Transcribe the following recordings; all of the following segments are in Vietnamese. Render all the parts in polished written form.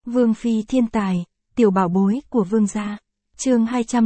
Vương phi thiên tài, tiểu bảo bối của vương gia. Chương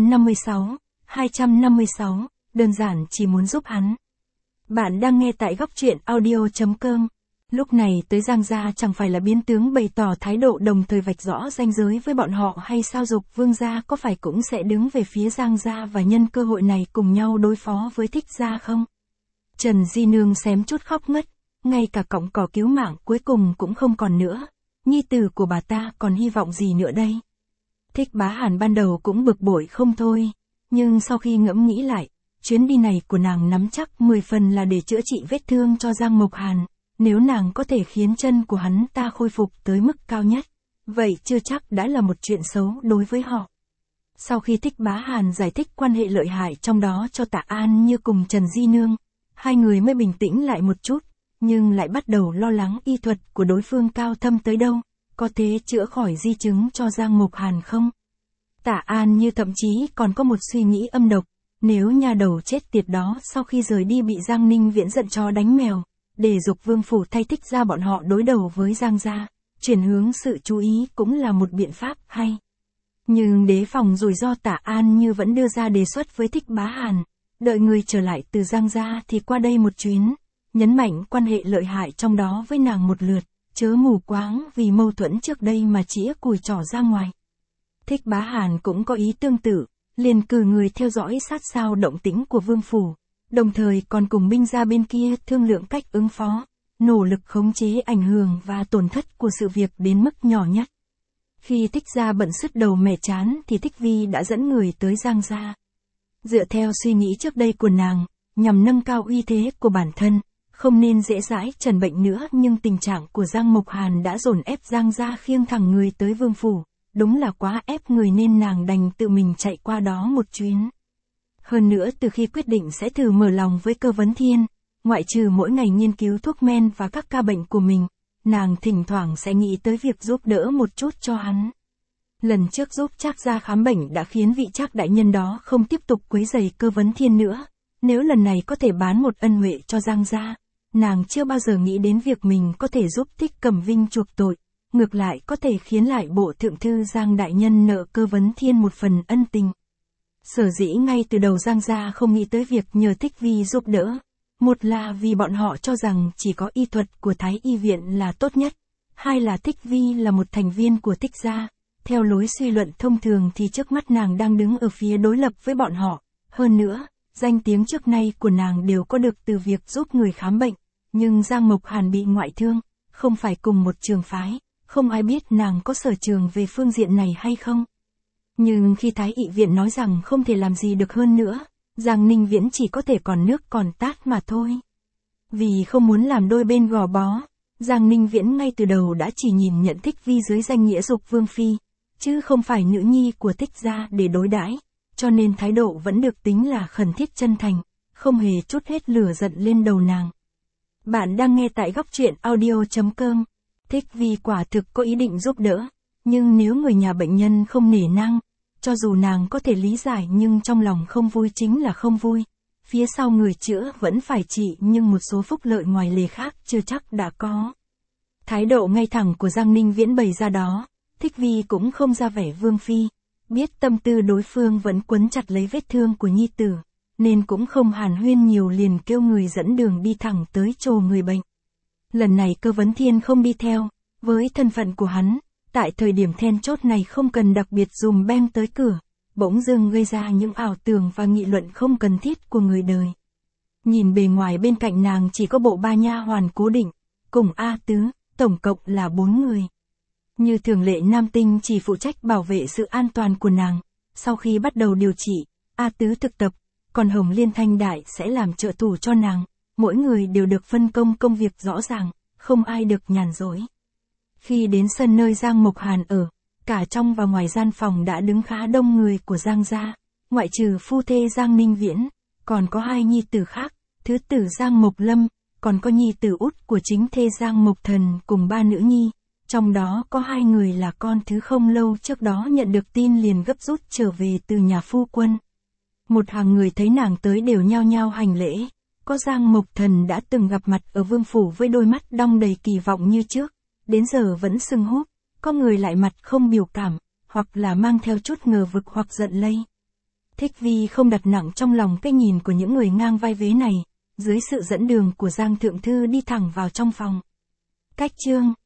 256, đơn giản chỉ muốn giúp hắn. Bạn đang nghe tại góc truyện audio.com. Lúc này tới Giang gia chẳng phải là biến tướng bày tỏ thái độ đồng thời vạch rõ ranh giới với bọn họ hay sao? Dục vương gia có phải cũng sẽ đứng về phía Giang gia và nhân cơ hội này cùng nhau đối phó với Thích gia không? Trần Di Nương xém chút khóc ngất, ngay cả cọng cỏ cứu mạng cuối cùng cũng không còn nữa. Nhi tử của bà ta còn hy vọng gì nữa đây? Thích Bá Hàn ban đầu cũng bực bội không thôi, nhưng sau khi ngẫm nghĩ lại, chuyến đi này của nàng nắm chắc 10 phần là để chữa trị vết thương cho Giang Mộc Hàn. Nếu nàng có thể khiến chân của hắn ta khôi phục tới mức cao nhất, vậy chưa chắc đã là một chuyện xấu đối với họ. Sau khi Thích Bá Hàn giải thích quan hệ lợi hại trong đó cho Tạ An Như cùng Trần Di Nương, hai người mới bình tĩnh lại một chút, nhưng lại bắt đầu lo lắng y thuật của đối phương cao thâm tới đâu, có thể chữa khỏi di chứng cho Giang Mộc Hàn không? Tạ An Như thậm chí còn có một suy nghĩ âm độc, nếu nhà đầu chết tiệt đó sau khi rời đi bị Giang Ninh Viễn giận chó đánh mèo, để Dục vương phủ thay Thích gia bọn họ đối đầu với Giang gia, chuyển hướng sự chú ý cũng là một biện pháp hay. Nhưng đề phòng rủi ro, Tạ An Như vẫn đưa ra đề xuất với Thích Bá Hàn, đợi người trở lại từ Giang gia thì qua đây một chuyến, nhấn mạnh quan hệ lợi hại trong đó với nàng một lượt, chớ mù quáng vì mâu thuẫn trước đây mà chĩa cùi trỏ ra ngoài. Thích Bá Hàn cũng có ý tương tự, liền cử người theo dõi sát sao động tĩnh của vương phủ, đồng thời còn cùng binh gia bên kia thương lượng cách ứng phó, nỗ lực khống chế ảnh hưởng và tổn thất của sự việc đến mức nhỏ nhất. Khi Thích gia bận sứt đầu mẻ chán thì Thích Vi đã dẫn người tới Giang gia. Dựa theo suy nghĩ trước đây của nàng, nhằm nâng cao uy thế của bản thân, không nên dễ dãi trần bệnh nữa, nhưng tình trạng của Giang Mộc Hàn đã dồn ép Giang gia khiêng thẳng người tới vương phủ, đúng là quá ép người nên nàng đành tự mình chạy qua đó một chuyến. Hơn nữa từ khi quyết định sẽ thử mở lòng với Cơ Vấn Thiên, ngoại trừ mỗi ngày nghiên cứu thuốc men và các ca bệnh của mình, nàng thỉnh thoảng sẽ nghĩ tới việc giúp đỡ một chút cho hắn. Lần trước giúp Trác gia khám bệnh đã khiến vị Trác đại nhân đó không tiếp tục quấy rầy Cơ Vấn Thiên nữa, nếu lần này có thể bán một ân huệ cho Giang gia, nàng chưa bao giờ nghĩ đến việc mình có thể giúp Thích Cẩm Vinh chuộc tội, ngược lại có thể khiến lại bộ thượng thư Giang đại nhân nợ Cơ Vấn Thiên một phần ân tình. Sở dĩ ngay từ đầu Giang gia không nghĩ tới việc nhờ Thích Vi giúp đỡ, một là vì bọn họ cho rằng chỉ có y thuật của Thái y viện là tốt nhất, hai là Thích Vi là một thành viên của Thích gia, theo lối suy luận thông thường thì trước mắt nàng đang đứng ở phía đối lập với bọn họ, hơn nữa, danh tiếng trước nay của nàng đều có được từ việc giúp người khám bệnh, nhưng Giang Mộc Hàn bị ngoại thương, không phải cùng một trường phái, không ai biết nàng có sở trường về phương diện này hay không. Nhưng khi Thái y viện nói rằng không thể làm gì được hơn nữa, Giang Ninh Viễn chỉ có thể còn nước còn tát mà thôi. Vì không muốn làm đôi bên gò bó, Giang Ninh Viễn ngay từ đầu đã chỉ nhìn nhận Thích Vi dưới danh nghĩa Dục vương phi, chứ không phải nữ nhi của Thích gia để đối đãi, cho nên thái độ vẫn được tính là khẩn thiết chân thành, không hề trút hết lửa giận lên đầu nàng. Bạn đang nghe tại góc truyện audio.com. Thích Vi quả thực có ý định giúp đỡ, nhưng nếu người nhà bệnh nhân không nể nang, cho dù nàng có thể lý giải nhưng trong lòng không vui chính là không vui. Phía sau người chữa vẫn phải trị nhưng một số phúc lợi ngoài lề khác chưa chắc đã có. Thái độ ngay thẳng của Giang Ninh Viễn bày ra đó, Thích Vi cũng không ra vẻ vương phi, biết tâm tư đối phương vẫn quấn chặt lấy vết thương của nhi tử, nên cũng không hàn huyên nhiều, liền kêu người dẫn đường đi thẳng tới chỗ người bệnh. Lần này Cơ Vấn Thiên không đi theo, với thân phận của hắn, tại thời điểm then chốt này không cần đặc biệt dùm beng tới cửa, bỗng dưng gây ra những ảo tưởng và nghị luận không cần thiết của người đời. Nhìn bề ngoài bên cạnh nàng chỉ có bộ 3 nha hoàn cố định, cùng A Tứ, tổng cộng là 4 người. Như thường lệ Nam Tinh chỉ phụ trách bảo vệ sự an toàn của nàng, sau khi bắt đầu điều trị, A Tứ thực tập, còn Hồng Liên Thanh Đại sẽ làm trợ thủ cho nàng, mỗi người đều được phân công công việc rõ ràng, không ai được nhàn rỗi. Khi đến sân nơi Giang Mộc Hàn ở, cả trong và ngoài gian phòng đã đứng khá đông người của Giang gia, ngoại trừ phu thê Giang Ninh Viễn, còn có 2 nhi tử khác, thứ tử Giang Mộc Lâm, còn có nhi tử út của chính thê Giang Mộc Thần cùng 3 nữ nhi, trong đó có 2 người là con thứ không lâu trước đó nhận được tin liền gấp rút trở về từ nhà phu quân. Một hàng người thấy nàng tới đều nhao nhao hành lễ, có Giang Mộc Thần đã từng gặp mặt ở vương phủ với đôi mắt đong đầy kỳ vọng như trước, đến giờ vẫn sưng húp, Có người lại mặt không biểu cảm, hoặc là mang theo chút ngờ vực hoặc giận lây. Thích Vi không đặt nặng trong lòng cái nhìn của những người ngang vai vế này, dưới sự dẫn đường của Giang Thượng Thư đi thẳng vào trong phòng. Cách chương